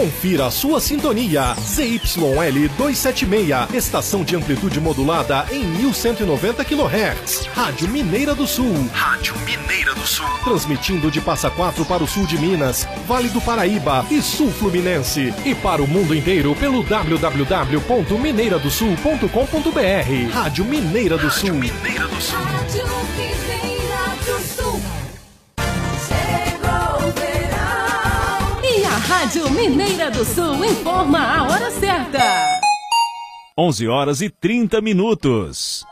Confira a sua sintonia. ZYL 276, estação de amplitude modulada em 1190 kHz. Rádio Mineira do Sul. Rádio Mineira do Sul. Transmitindo de Passa Quatro para o sul de Minas, Vale do Paraíba e Sul Fluminense. E para o mundo inteiro pelo www.mineiradosul.com.br. Rádio Mineira do Sul. Mineira do Sul. Rádio Mineira do Sul. Chegou o verão. E a Rádio Mineira do Sul informa a hora certa. 11h30.